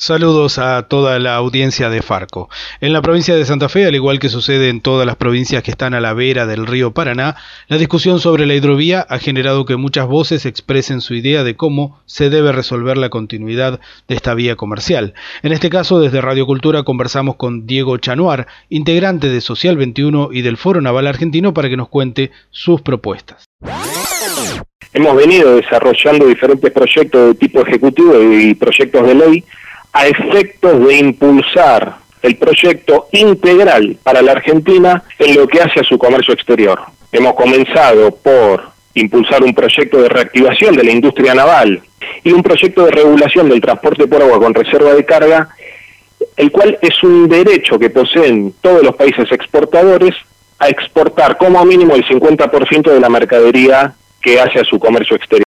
Saludos a toda la audiencia de Farco. En la provincia de Santa Fe, al igual que sucede en todas las provincias que están a la vera del río Paraná, la discusión sobre la hidrovía ha generado que muchas voces expresen su idea de cómo se debe resolver la continuidad de esta vía comercial. En este caso, desde Radio Cultura conversamos con Diego Chanuar, integrante de Social 21 y del Foro Naval Argentino, para que nos cuente sus propuestas. Hemos venido desarrollando diferentes proyectos de tipo ejecutivo y proyectos de ley a efectos de impulsar el proyecto integral para la Argentina en lo que hace a su comercio exterior. Hemos comenzado por impulsar un proyecto de reactivación de la industria naval y un proyecto de regulación del transporte por agua con reserva de carga, el cual es un derecho que poseen todos los países exportadores a exportar como mínimo el 50% de la mercadería que hace a su comercio exterior.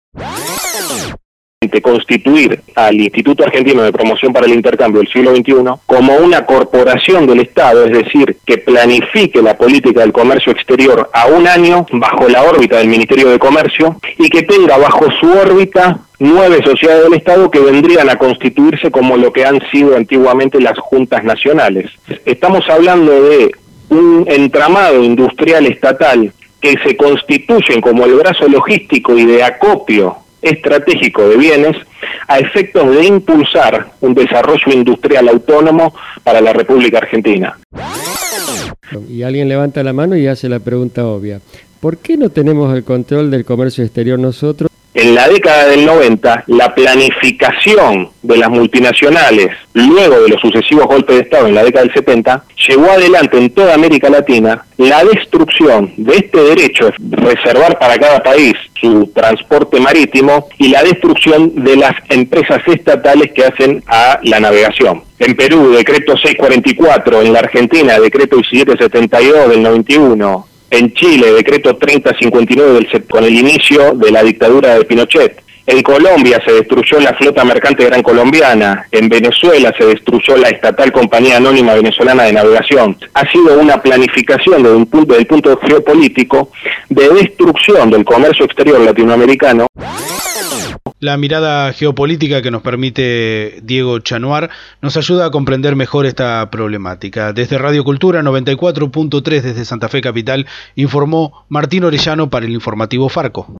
Constituir al Instituto Argentino de Promoción para el Intercambio del siglo XXI como una corporación del Estado, es decir, que planifique la política del comercio exterior a un año bajo la órbita del Ministerio de Comercio y que tenga bajo su órbita 9 sociedades del Estado que vendrían a constituirse como lo que han sido antiguamente las juntas nacionales. Estamos hablando de un entramado industrial estatal que se constituyen como el brazo logístico y de acopio estratégico de bienes a efectos de impulsar un desarrollo industrial autónomo para la República Argentina. Y alguien levanta la mano y hace la pregunta obvia: ¿por qué no tenemos el control del comercio exterior nosotros? En la década del 90, la planificación de las multinacionales, luego de los sucesivos golpes de Estado en la década del 70, llevó adelante en toda América Latina la destrucción de este derecho de reservar para cada país su transporte marítimo y la destrucción de las empresas estatales que hacen a la navegación. En Perú, decreto 644, en la Argentina, decreto 1772 del 91, en Chile, decreto 3059 con el inicio de la dictadura de Pinochet. En Colombia se destruyó la flota mercante Gran Colombiana. En Venezuela se destruyó la estatal Compañía Anónima Venezolana de Navegación. Ha sido una planificación desde el punto geopolítico de destrucción del comercio exterior latinoamericano. La mirada geopolítica que nos permite Diego Chanuar nos ayuda a comprender mejor esta problemática. Desde Radio Cultura 94.3 desde Santa Fe Capital, informó Martín Orellano para el informativo Farco.